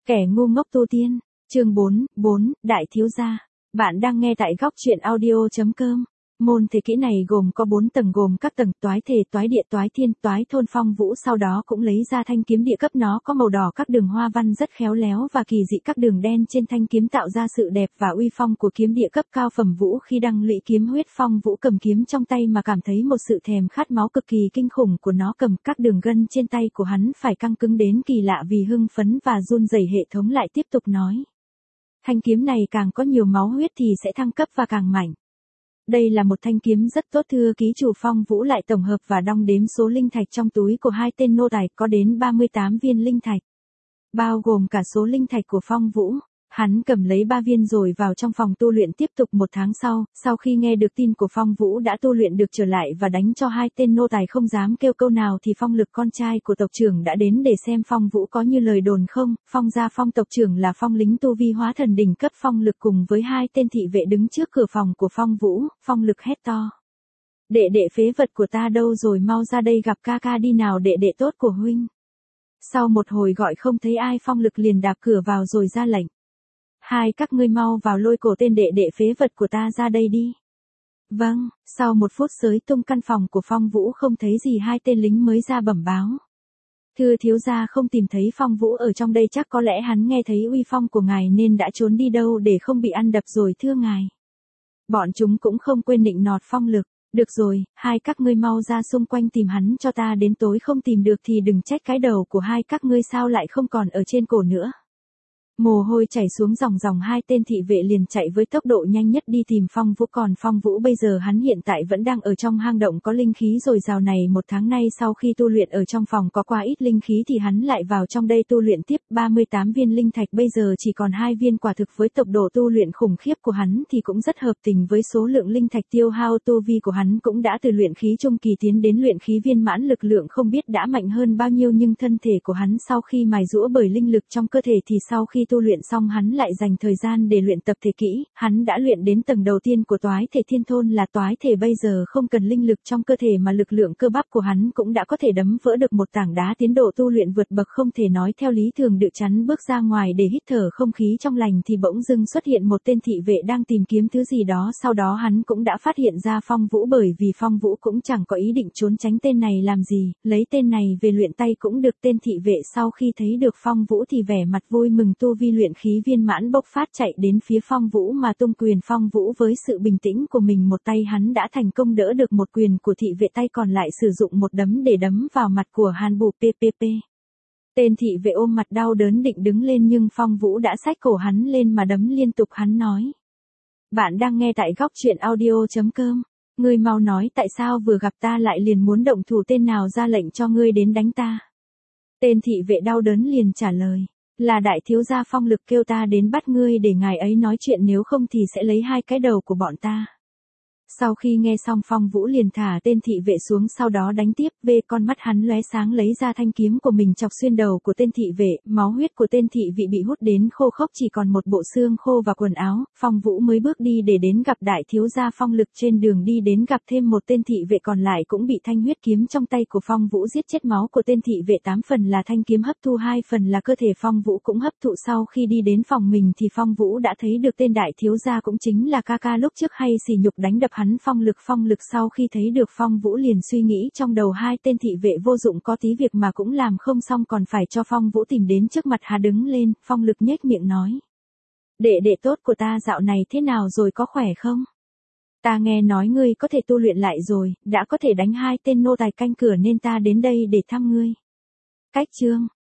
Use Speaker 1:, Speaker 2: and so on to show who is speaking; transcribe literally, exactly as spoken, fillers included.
Speaker 1: Kẻ ngu ngốc tu tiên, chương bốn, bốn, Đại thiếu gia. Bạn đang nghe tại góc truyện audio.com. Môn thế kỹ này gồm có bốn tầng gồm các tầng toái thể, toái địa, toái thiên, toái thôn. Phong Vũ sau đó cũng lấy ra thanh kiếm địa cấp, nó có màu đỏ, các đường hoa văn rất khéo léo và kỳ dị, các đường đen trên thanh kiếm tạo ra sự đẹp và uy phong của kiếm địa cấp cao phẩm. Vũ khi đăng lụy kiếm huyết, Phong Vũ cầm kiếm trong tay mà cảm thấy một sự thèm khát máu cực kỳ kinh khủng của nó. Cầm các đường gân trên tay của hắn phải căng cứng đến kỳ lạ vì hưng phấn và run rẩy. Hệ thống lại tiếp tục nói: thanh kiếm này càng có nhiều máu huyết thì sẽ thăng cấp và càng mạnh. Đây là một thanh kiếm rất tốt thưa ký chủ. Phong Vũ lại tổng hợp và đong đếm số linh thạch trong túi của hai tên nô tài, có đến ba mươi tám viên linh thạch, bao gồm cả số linh thạch của Phong Vũ. Hắn cầm lấy ba viên rồi vào trong phòng tu luyện tiếp tục. Một tháng sau, sau khi nghe được tin của Phong Vũ đã tu luyện được trở lại và đánh cho hai tên nô tài không dám kêu câu nào, thì Phong Lực, con trai của tộc trưởng, đã đến để xem Phong Vũ có như lời đồn không. Phong gia Phong tộc trưởng là Phong lính tu vi hóa thần đỉnh cấp. Phong Lực cùng với hai tên thị vệ đứng trước cửa phòng của Phong Vũ. Phong Lực hét to: đệ đệ phế vật của ta đâu rồi, mau ra đây gặp ca ca đi nào, đệ đệ tốt của huynh. Sau một hồi gọi không thấy ai, Phong Lực liền đạp cửa vào rồi ra lệnh: hai các ngươi mau vào lôi cổ tên đệ đệ phế vật của ta ra đây đi. Vâng. Sau một phút xới tung căn phòng của Phong Vũ không thấy gì, hai tên lính mới ra bẩm báo: thưa thiếu gia, không tìm thấy Phong Vũ ở trong đây, chắc có lẽ hắn nghe thấy uy phong của ngài nên đã trốn đi đâu để không bị ăn đập rồi thưa ngài. Bọn chúng cũng không quên nịnh nọt Phong Lực. Được rồi, hai các ngươi mau ra xung quanh tìm hắn cho ta, đến tối không tìm được thì đừng trách cái đầu của hai các ngươi sao lại không còn ở trên cổ nữa. Mồ hôi chảy xuống ròng ròng, hai tên thị vệ liền chạy với tốc độ nhanh nhất đi tìm Phong Vũ. Còn Phong Vũ bây giờ hắn hiện tại vẫn đang ở trong hang động có linh khí dồi dào này. Một tháng nay sau khi tu luyện ở trong phòng có quá ít linh khí thì hắn lại vào trong đây tu luyện tiếp. ba mươi tám viên linh thạch bây giờ chỉ còn hai viên, quả thực với tốc độ tu luyện khủng khiếp của hắn thì cũng rất hợp tình với số lượng linh thạch tiêu hao. Tu vi của hắn cũng đã từ luyện khí trung kỳ tiến đến luyện khí viên mãn, lực lượng không biết đã mạnh hơn bao nhiêu, nhưng thân thể của hắn sau khi mài giũa bởi linh lực trong cơ thể thì sau khi tu luyện xong hắn lại dành thời gian để luyện tập thể kỹ. Hắn đã luyện đến tầng đầu tiên của toái thể thiên thôn là toái thể, bây giờ không cần linh lực trong cơ thể mà lực lượng cơ bắp của hắn cũng đã có thể đấm vỡ được một tảng đá. Tiến độ tu luyện vượt bậc không thể nói. Theo lý thường Đự Chắn bước ra ngoài để hít thở không khí trong lành thì bỗng dưng xuất hiện một tên thị vệ đang tìm kiếm thứ gì đó. Sau đó hắn cũng đã phát hiện ra Phong Vũ, bởi vì Phong Vũ cũng chẳng có ý định trốn tránh tên này làm gì, lấy tên này về luyện tay cũng được. Tên thị vệ sau khi thấy được Phong Vũ thì vẻ mặt vui mừng, tu vi luyện khí viên mãn bộc phát, chạy đến phía Phong Vũ mà tung quyền. Phong Vũ với sự bình tĩnh của mình, một tay hắn đã thành công đỡ được một quyền của thị vệ, tay còn lại sử dụng một đấm để đấm vào mặt của Hàn Bù ppp. Tên thị vệ ôm mặt đau đớn định đứng lên nhưng Phong Vũ đã xách cổ hắn lên mà đấm liên tục. Hắn nói: bạn đang nghe tại góc truyện audio.com. Ngươi mau nói tại sao vừa gặp ta lại liền muốn động thủ, tên nào ra lệnh cho ngươi đến đánh ta? Tên thị vệ đau đớn liền trả lời: là đại thiếu gia Phong Lực kêu ta đến bắt ngươi để ngài ấy nói chuyện, nếu không thì sẽ lấy hai cái đầu của bọn ta. Sau khi nghe xong Phong Vũ liền thả tên thị vệ xuống, sau đó đánh tiếp. Về con mắt hắn lóe sáng, lấy ra thanh kiếm của mình chọc xuyên đầu của tên thị vệ. Máu huyết của tên thị vệ bị hút đến khô khốc, chỉ còn một bộ xương khô và quần áo. Phong Vũ mới bước đi để đến gặp đại thiếu gia Phong Lực. Trên đường đi đến gặp thêm một tên thị vệ còn lại cũng bị thanh huyết kiếm trong tay của Phong Vũ giết chết. Máu của tên thị vệ tám phần là thanh kiếm hấp thu, hai phần là cơ thể Phong Vũ cũng hấp thụ. Sau khi đi đến phòng mình thì Phong Vũ đã thấy được tên đại thiếu gia cũng chính là ca ca lúc trước hay sỉ nhục đánh đập hắn Phong Lực. Phong Lực sau khi thấy được Phong Vũ liền suy nghĩ trong đầu, hai tên thị vệ vô dụng, có tí việc mà cũng làm không xong, còn phải cho Phong Vũ tìm đến trước mặt. Hà đứng lên, Phong Lực nhếch miệng nói: đệ đệ tốt của ta dạo này thế nào rồi, có khỏe không? Ta nghe nói ngươi có thể tu luyện lại rồi, đã có thể đánh hai tên nô tài canh cửa nên ta đến đây để thăm ngươi. Cách chương